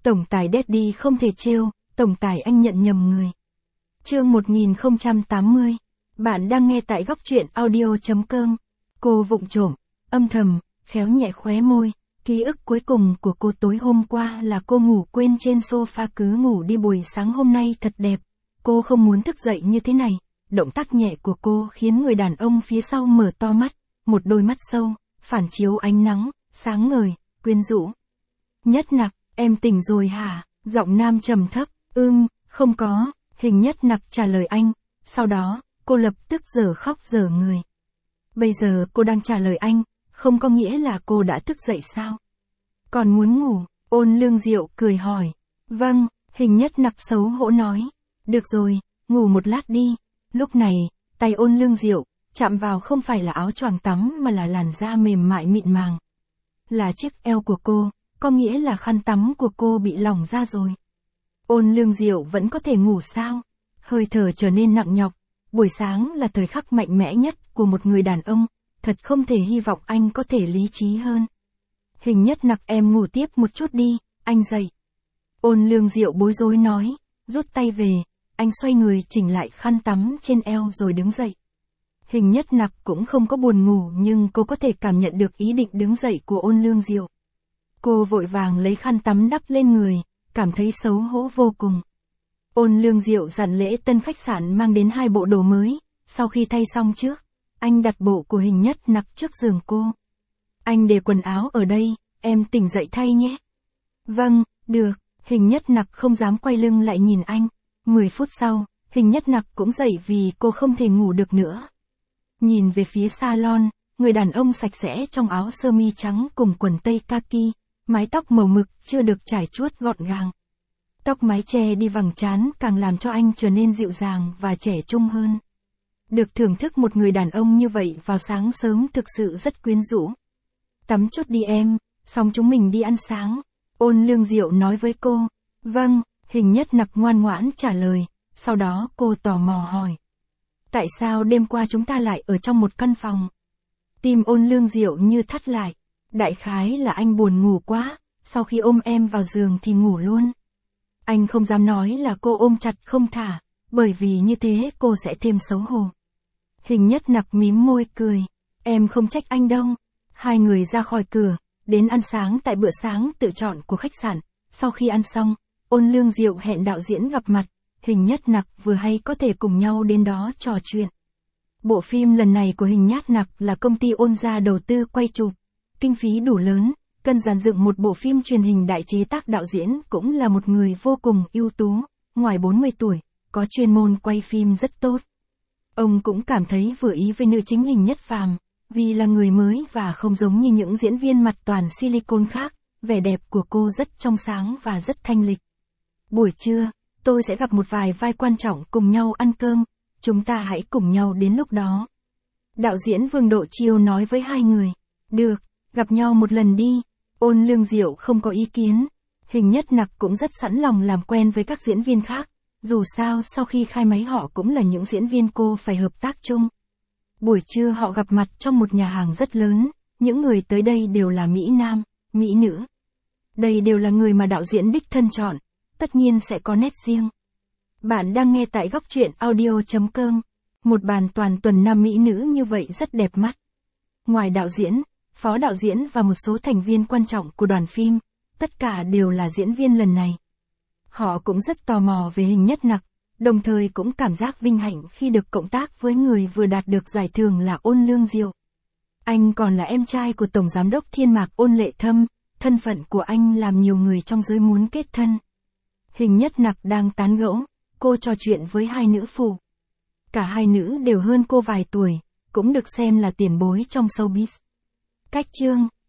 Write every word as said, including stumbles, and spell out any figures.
Tổng tài Daddy không thể trêu, tổng tài anh nhận nhầm người. Chương một nghìn không trăm tám mươi. Bạn đang nghe tại góc truyện audio chấm com. Cô vụng trộm, âm thầm, khéo nhẹ khóe môi. Ký ức cuối cùng của cô tối hôm qua là cô ngủ quên trên sofa, cứ ngủ đi buổi sáng hôm nay thật đẹp. Cô không muốn thức dậy như thế này. Động tác nhẹ của cô khiến người đàn ông phía sau mở to mắt, một đôi mắt sâu, phản chiếu ánh nắng, sáng ngời, quyến rũ. Nhất Nặc, em tỉnh rồi hả? Giọng nam trầm thấp, ưm, không có, Hình Nhất Nặc trả lời anh, sau đó, cô lập tức giở khóc giở người. Bây giờ cô đang trả lời anh, không có nghĩa là cô đã thức dậy sao? Còn muốn ngủ? Ôn Lương Diệu cười hỏi. Vâng, Hình Nhất Nặc xấu hổ nói. Được rồi, ngủ một lát đi. Lúc này, tay Ôn Lương Diệu chạm vào không phải là áo choàng tắm mà là làn da mềm mại mịn màng. Là chiếc eo của cô, có nghĩa là khăn tắm của cô bị lỏng ra rồi. Ôn Lương Diệu vẫn có thể ngủ sao? Hơi thở trở nên nặng nhọc. Buổi sáng là thời khắc mạnh mẽ nhất của một người đàn ông, thật không thể hy vọng anh có thể lý trí hơn. Hình Nhất Nặc, em ngủ tiếp một chút đi, anh dậy. Ôn Lương Diệu bối rối nói, rút tay về, anh xoay người chỉnh lại khăn tắm trên eo rồi đứng dậy. Hình Nhất Nặc cũng không có buồn ngủ nhưng cô có thể cảm nhận được ý định đứng dậy của Ôn Lương Diệu. Cô vội vàng lấy khăn tắm đắp lên người, cảm thấy xấu hổ vô cùng. Ôn Lương Diệu dặn lễ tân khách sạn mang đến hai bộ đồ mới, sau khi thay xong trước, anh đặt bộ của Hình Nhất Nặc trước giường cô. Anh để quần áo ở đây, em tỉnh dậy thay nhé. Vâng, được, Hình Nhất Nặc không dám quay lưng lại nhìn anh. Mười phút sau, Hình Nhất Nặc cũng dậy vì cô không thể ngủ được nữa. Nhìn về phía salon, người đàn ông sạch sẽ trong áo sơ mi trắng cùng quần tây kaki, mái tóc màu mực chưa được trải chuốt gọn gàng. Tóc mái che đi vầng trán càng làm cho anh trở nên dịu dàng và trẻ trung hơn. Được thưởng thức một người đàn ông như vậy vào sáng sớm thực sự rất quyến rũ. Tắm chút đi em, xong chúng mình đi ăn sáng. Ôn Lương Diệu nói với cô. Vâng, Hình Nhất Nặc ngoan ngoãn trả lời, sau đó cô tò mò hỏi. Tại sao đêm qua chúng ta lại ở trong một căn phòng? Tim Ôn Lương Diệu như thắt lại. Đại khái là anh buồn ngủ quá, sau khi ôm em vào giường thì ngủ luôn. Anh không dám nói là cô ôm chặt không thả, bởi vì như thế cô sẽ thêm xấu hổ. Hình Nhất Nặc mím môi cười, em không trách anh đâu. Hai người ra khỏi cửa, đến ăn sáng tại bữa sáng tự chọn của khách sạn. Sau khi ăn xong, Ôn Lương Diệu hẹn đạo diễn gặp mặt, Hình Nhất Nặc vừa hay có thể cùng nhau đến đó trò chuyện. Bộ phim lần này của Hình Nhất Nặc là công ty Ôn gia đầu tư quay chụp, kinh phí đủ lớn, cần dàn dựng một bộ phim truyền hình đại chế tác. Đạo diễn cũng là một người vô cùng ưu tú, ngoài bốn mươi tuổi, có chuyên môn quay phim rất tốt. Ông cũng cảm thấy vừa ý với nữ chính Hình Nhất Phàm, vì là người mới và không giống như những diễn viên mặt toàn silicon khác, vẻ đẹp của cô rất trong sáng và rất thanh lịch. Buổi trưa, tôi sẽ gặp một vài vai quan trọng cùng nhau ăn cơm, chúng ta hãy cùng nhau đến lúc đó. Đạo diễn Vương Độ Chiêu nói với hai người. Được, gặp nhau một lần đi. Ôn Lương Diệu không có ý kiến. Hình Nhất Nặc cũng rất sẵn lòng làm quen với các diễn viên khác, dù sao sau khi khai máy họ cũng là những diễn viên cô phải hợp tác chung. Buổi trưa họ gặp mặt trong một nhà hàng rất lớn, những người tới đây đều là Mỹ Nam, Mỹ Nữ. Đây đều là người mà đạo diễn đích thân chọn, tất nhiên sẽ có nét riêng. Bạn đang nghe tại góc truyện audio chấm com, một bàn toàn tuần nam Mỹ Nữ như vậy rất đẹp mắt. Ngoài đạo diễn, phó đạo diễn và một số thành viên quan trọng của đoàn phim, tất cả đều là diễn viên lần này. Họ cũng rất tò mò về Hình Nhất Nặc, đồng thời cũng cảm giác vinh hạnh khi được cộng tác với người vừa đạt được giải thưởng là Ôn Lương Diệu. Anh còn là em trai của Tổng Giám đốc Thiên Mạc Ôn Lệ Thâm, thân phận của anh làm nhiều người trong giới muốn kết thân. Hình Nhất Nặc đang tán gẫu, cô trò chuyện với hai nữ phụ. Cả hai nữ đều hơn cô vài tuổi, cũng được xem là tiền bối trong showbiz. Cách chương